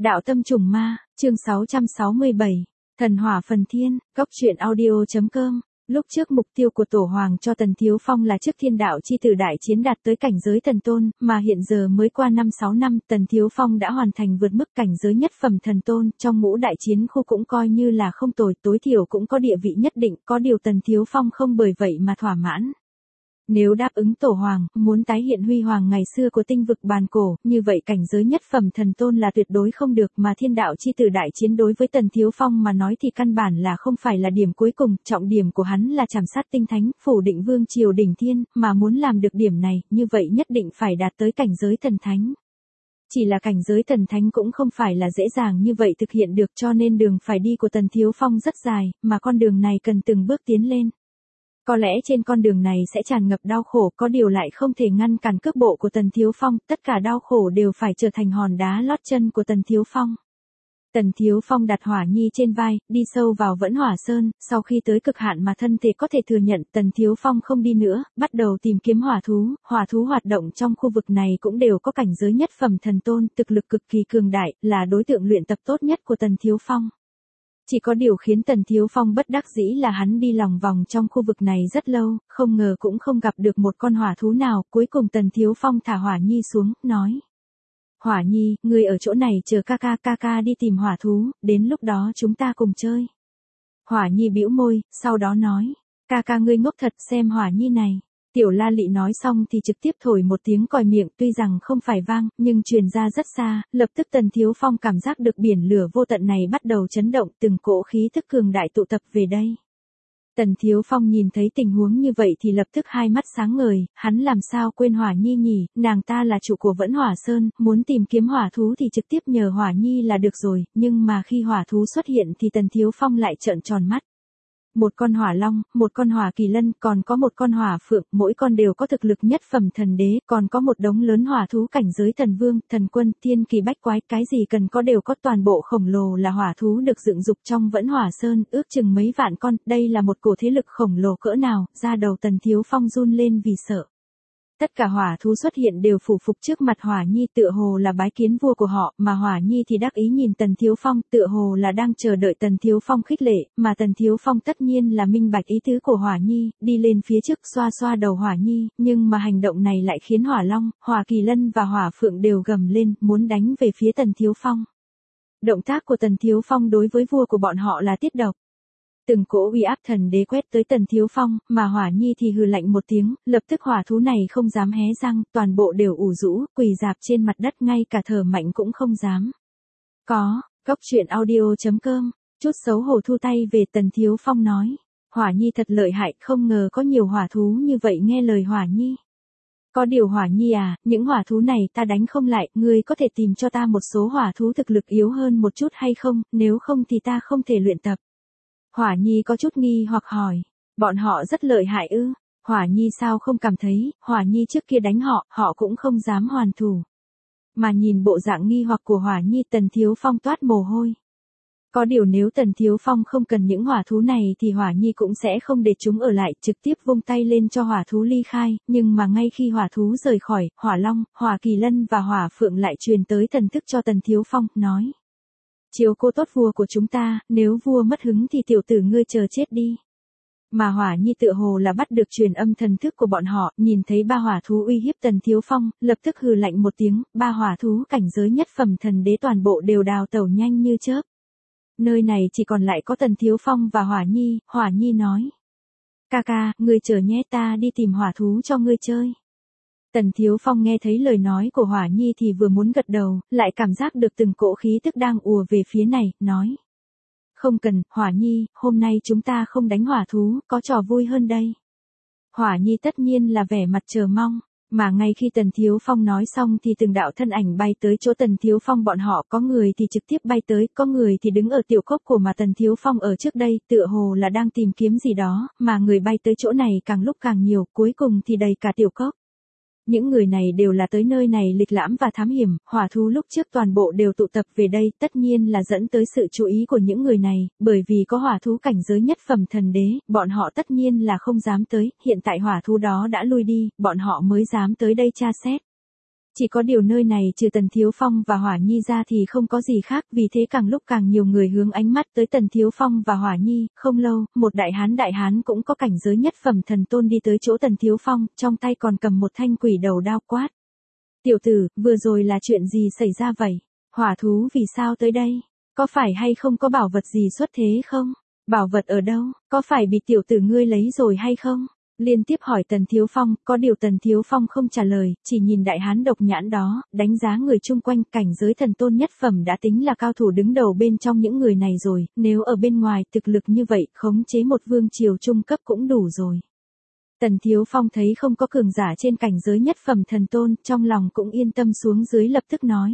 Đạo tâm trùng ma, chương 667, thần hỏa phần thiên, góc truyện audio.com. Lúc trước mục tiêu của Tổ Hoàng cho Tần Thiếu Phong là trước thiên đạo chi tử đại chiến đạt tới cảnh giới thần tôn, mà hiện giờ mới qua 5-6 năm, Tần Thiếu Phong đã hoàn thành vượt mức cảnh giới nhất phẩm thần tôn, trong ngũ đại chiến khu cũng coi như là không tồi, tối thiểu cũng có địa vị nhất định, có điều Tần Thiếu Phong không bởi vậy mà thỏa mãn. Nếu đáp ứng Tổ Hoàng, muốn tái hiện huy hoàng ngày xưa của tinh vực bàn cổ, như vậy cảnh giới nhất phẩm thần tôn là tuyệt đối không được, mà thiên đạo chi tử đại chiến đối với Tần Thiếu Phong mà nói thì căn bản là không phải là điểm cuối cùng, trọng điểm của hắn là trảm sát tinh thánh, phủ định vương triều đỉnh thiên, mà muốn làm được điểm này, như vậy nhất định phải đạt tới cảnh giới thần thánh. Chỉ là cảnh giới thần thánh cũng không phải là dễ dàng như vậy thực hiện được, cho nên đường phải đi của Tần Thiếu Phong rất dài, mà con đường này cần từng bước tiến lên. Có lẽ trên con đường này sẽ tràn ngập đau khổ, có điều lại không thể ngăn cản cước bộ của Tần Thiếu Phong, tất cả đau khổ đều phải trở thành hòn đá lót chân của Tần Thiếu Phong. Tần Thiếu Phong đặt Hỏa Nhi trên vai, đi sâu vào Vẫn Hỏa Sơn, sau khi tới cực hạn mà thân thể có thể thừa nhận, Tần Thiếu Phong không đi nữa, bắt đầu tìm kiếm hỏa thú hoạt động trong khu vực này cũng đều có cảnh giới nhất phẩm thần tôn, thực lực cực kỳ cường đại, là đối tượng luyện tập tốt nhất của Tần Thiếu Phong. Chỉ có điều khiến Tần Thiếu Phong bất đắc dĩ là hắn đi lòng vòng trong khu vực này rất lâu, không ngờ cũng không gặp được một con hỏa thú nào, cuối cùng Tần Thiếu Phong thả Hỏa Nhi xuống, nói. Hỏa Nhi, ngươi ở chỗ này chờ ca đi tìm hỏa thú, đến lúc đó chúng ta cùng chơi. Hỏa Nhi bĩu môi, sau đó nói, ca ngươi ngốc thật, xem Hỏa Nhi này. Tiểu La Lị nói xong thì trực tiếp thổi một tiếng còi miệng, tuy rằng không phải vang, nhưng truyền ra rất xa, lập tức Tần Thiếu Phong cảm giác được biển lửa vô tận này bắt đầu chấn động, từng cỗ khí thức cường đại tụ tập về đây. Tần Thiếu Phong nhìn thấy tình huống như vậy thì lập tức hai mắt sáng ngời, hắn làm sao quên Hỏa Nhi nhỉ, nàng ta là chủ của Vẫn Hỏa Sơn, muốn tìm kiếm hỏa thú thì trực tiếp nhờ Hỏa Nhi là được rồi, nhưng mà khi hỏa thú xuất hiện thì Tần Thiếu Phong lại trợn tròn mắt. Một con hỏa long, một con hỏa kỳ lân, còn có một con hỏa phượng, mỗi con đều có thực lực nhất phẩm thần đế, còn có một đống lớn hỏa thú cảnh giới thần vương, thần quân, thiên kỳ bách quái, cái gì cần có đều có, toàn bộ khổng lồ là hỏa thú được dựng dục trong Vẫn Hỏa Sơn, ước chừng mấy vạn con, đây là một cổ thế lực khổng lồ cỡ nào, da đầu Tần Thiếu Phong run lên vì sợ. Tất cả hỏa thú xuất hiện đều phủ phục trước mặt Hỏa Nhi, tựa hồ là bái kiến vua của họ, mà Hỏa Nhi thì đắc ý nhìn Tần Thiếu Phong, tựa hồ là đang chờ đợi Tần Thiếu Phong khích lệ, mà Tần Thiếu Phong tất nhiên là minh bạch ý tứ của Hỏa Nhi, đi lên phía trước xoa xoa đầu Hỏa Nhi, nhưng mà hành động này lại khiến Hỏa Long, Hỏa Kỳ Lân và Hỏa Phượng đều gầm lên, muốn đánh về phía Tần Thiếu Phong. Động tác của Tần Thiếu Phong đối với vua của bọn họ là tiết độc. Từng cỗ uy áp thần đế quét tới Tần Thiếu Phong, mà Hỏa Nhi thì hừ lạnh một tiếng, lập tức hỏa thú này không dám hé răng, toàn bộ đều ủ rũ, quỳ rạp trên mặt đất, ngay cả thở mạnh cũng không dám. Góc truyện audio.com, chút xấu hổ thu tay về, Tần Thiếu Phong nói. Hỏa Nhi thật lợi hại, không ngờ có nhiều hỏa thú như vậy nghe lời Hỏa Nhi. Có điều Hỏa Nhi à, những hỏa thú này ta đánh không lại, ngươi có thể tìm cho ta một số hỏa thú thực lực yếu hơn một chút hay không, nếu không thì ta không thể luyện tập. Hỏa Nhi có chút nghi hoặc hỏi, bọn họ rất lợi hại ư? Hỏa Nhi sao không cảm thấy, Hỏa Nhi trước kia đánh họ cũng không dám hoàn thủ. Mà nhìn bộ dạng nghi hoặc của Hỏa Nhi, Tần Thiếu Phong toát mồ hôi. Có điều nếu Tần Thiếu Phong không cần những hỏa thú này thì Hỏa Nhi cũng sẽ không để chúng ở lại, trực tiếp vung tay lên cho hỏa thú ly khai, nhưng mà ngay khi hỏa thú rời khỏi, Hỏa Long, Hỏa Kỳ Lân và Hỏa Phượng lại truyền tới thần thức cho Tần Thiếu Phong, nói. Chiếu cô tốt vua của chúng ta, nếu vua mất hứng thì tiểu tử ngươi chờ chết đi. Mà Hỏa Nhi tựa hồ là bắt được truyền âm thần thức của bọn họ, nhìn thấy ba hỏa thú uy hiếp Tần Thiếu Phong, lập tức hừ lạnh một tiếng, ba hỏa thú cảnh giới nhất phẩm thần đế toàn bộ đều đào tẩu nhanh như chớp. Nơi này chỉ còn lại có Tần Thiếu Phong và Hỏa Nhi nói. Ca, ngươi chờ nhé, ta đi tìm hỏa thú cho ngươi chơi. Tần Thiếu Phong nghe thấy lời nói của Hỏa Nhi thì vừa muốn gật đầu, lại cảm giác được từng cỗ khí tức đang ùa về phía này, nói. Không cần, Hỏa Nhi, hôm nay chúng ta không đánh hỏa thú, có trò vui hơn đây. Hỏa Nhi tất nhiên là vẻ mặt chờ mong, mà ngay khi Tần Thiếu Phong nói xong thì từng đạo thân ảnh bay tới chỗ Tần Thiếu Phong, bọn họ có người thì trực tiếp bay tới, có người thì đứng ở tiểu cốc của mà Tần Thiếu Phong ở trước đây, tựa hồ là đang tìm kiếm gì đó, mà người bay tới chỗ này càng lúc càng nhiều, cuối cùng thì đầy cả tiểu cốc. Những người này đều là tới nơi này lịch lãm và thám hiểm, hỏa thú lúc trước toàn bộ đều tụ tập về đây, tất nhiên là dẫn tới sự chú ý của những người này, bởi vì có hỏa thú cảnh giới nhất phẩm thần đế, bọn họ tất nhiên là không dám tới, hiện tại hỏa thú đó đã lui đi, bọn họ mới dám tới đây tra xét. Chỉ có điều nơi này trừ Tần Thiếu Phong và Hỏa Nhi ra thì không có gì khác, vì thế càng lúc càng nhiều người hướng ánh mắt tới Tần Thiếu Phong và Hỏa Nhi. Không lâu, một đại hán cũng có cảnh giới nhất phẩm thần tôn đi tới chỗ Tần Thiếu Phong, trong tay còn cầm một thanh quỷ đầu đao quát. Tiểu tử, vừa rồi là chuyện gì xảy ra vậy? Hỏa thú vì sao tới đây? Có phải hay không có bảo vật gì xuất thế không? Bảo vật ở đâu? Có phải bị tiểu tử ngươi lấy rồi hay không? Liên tiếp hỏi Tần Thiếu Phong, có điều Tần Thiếu Phong không trả lời, chỉ nhìn đại hán độc nhãn đó, đánh giá người chung quanh. Cảnh giới thần tôn nhất phẩm đã tính là cao thủ đứng đầu bên trong những người này rồi, nếu ở bên ngoài thực lực như vậy, khống chế một vương triều trung cấp cũng đủ rồi. Tần Thiếu Phong thấy không có cường giả trên cảnh giới nhất phẩm thần tôn, trong lòng cũng yên tâm xuống dưới, lập tức nói.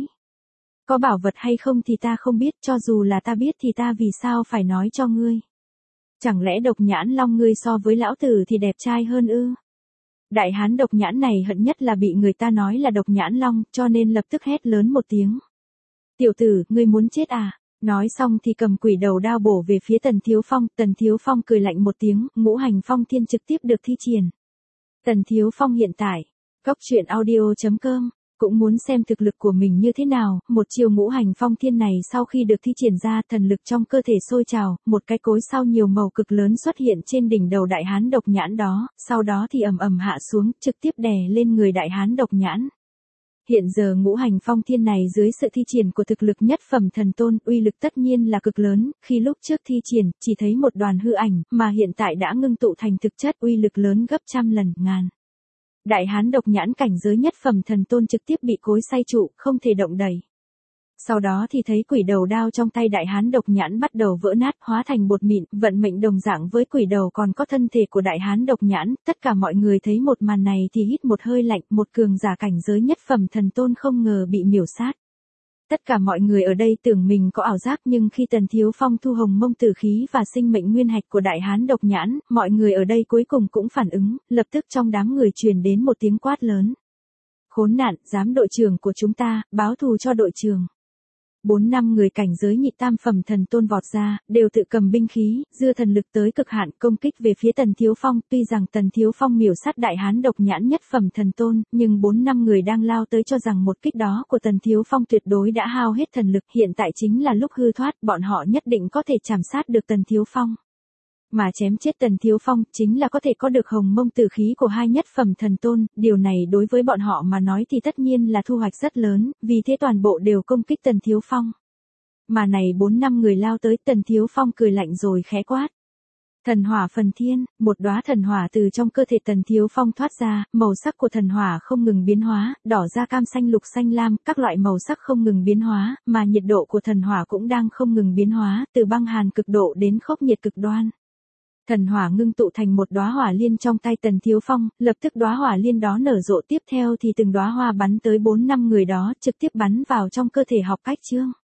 Có bảo vật hay không thì ta không biết, cho dù là ta biết thì ta vì sao phải nói cho ngươi? Chẳng lẽ độc nhãn long ngươi so với lão tử thì đẹp trai hơn ư? Đại hán độc nhãn này hận nhất là bị người ta nói là độc nhãn long, cho nên lập tức hét lớn một tiếng. Tiểu tử, ngươi muốn chết à? Nói xong thì cầm quỷ đầu đao bổ về phía Tần Thiếu Phong. Tần Thiếu Phong cười lạnh một tiếng, ngũ hành phong thiên trực tiếp được thi triển. Tần Thiếu Phong hiện tại, coctruyện.audio.com, cũng muốn xem thực lực của mình như thế nào. Một chiều ngũ hành phong thiên này sau khi được thi triển ra, thần lực trong cơ thể sôi trào, một cái cối sao nhiều màu cực lớn xuất hiện trên đỉnh đầu đại hán độc nhãn đó, sau đó thì ầm ầm hạ xuống, trực tiếp đè lên người đại hán độc nhãn. Hiện giờ ngũ hành phong thiên này dưới sự thi triển của thực lực nhất phẩm thần tôn, uy lực tất nhiên là cực lớn. Khi lúc trước thi triển, chỉ thấy một đoàn hư ảnh, mà hiện tại đã ngưng tụ thành thực chất, uy lực lớn gấp trăm lần, ngàn. Đại hán độc nhãn cảnh giới nhất phẩm thần tôn trực tiếp bị cối xay trụ, không thể động đậy. Sau đó thì thấy quỷ đầu đao trong tay đại hán độc nhãn bắt đầu vỡ nát, hóa thành bột mịn. Vận mệnh đồng dạng với quỷ đầu còn có thân thể của đại hán độc nhãn. Tất cả mọi người thấy một màn này thì hít một hơi lạnh, một cường giả cảnh giới nhất phẩm thần tôn không ngờ bị miểu sát. Tất cả mọi người ở đây tưởng mình có ảo giác, nhưng khi Tần Thiếu Phong thu hồng mông tử khí và sinh mệnh nguyên hạch của đại hán độc nhãn, mọi người ở đây cuối cùng cũng phản ứng, lập tức trong đám người truyền đến một tiếng quát lớn. Khốn nạn, dám đội trưởng của chúng ta, báo thù cho đội trưởng. 4-5 người cảnh giới nhị tam phẩm thần tôn vọt ra, đều tự cầm binh khí, dưa thần lực tới cực hạn công kích về phía Tần Thiếu Phong. Tuy rằng Tần Thiếu Phong miểu sát đại hán độc nhãn nhất phẩm thần tôn, nhưng 4-5 người đang lao tới cho rằng một kích đó của Tần Thiếu Phong tuyệt đối đã hao hết thần lực. Hiện tại chính là lúc hư thoát, bọn họ nhất định có thể chảm sát được Tần Thiếu Phong. Mà chém chết Tần Thiếu Phong chính là có thể có được hồng mông tử khí của hai nhất phẩm thần tôn, điều này đối với bọn họ mà nói thì tất nhiên là thu hoạch rất lớn, vì thế toàn bộ đều công kích Tần Thiếu Phong. Mà này 4-5 người lao tới, Tần Thiếu Phong cười lạnh rồi khẽ quát. Thần hỏa phần thiên, một đóa thần hỏa từ trong cơ thể Tần Thiếu Phong thoát ra, màu sắc của thần hỏa không ngừng biến hóa, đỏ da cam xanh lục xanh lam, các loại màu sắc không ngừng biến hóa, mà nhiệt độ của thần hỏa cũng đang không ngừng biến hóa, từ băng hàn cực độ đến khốc nhiệt cực đoan. Thần hỏa ngưng tụ thành một đóa hỏa liên trong tay Tần Thiếu Phong, lập tức đóa hỏa liên đó nở rộ, tiếp theo thì từng đóa hoa bắn tới 4-5 người đó, trực tiếp bắn vào trong cơ thể Học Cách Trương.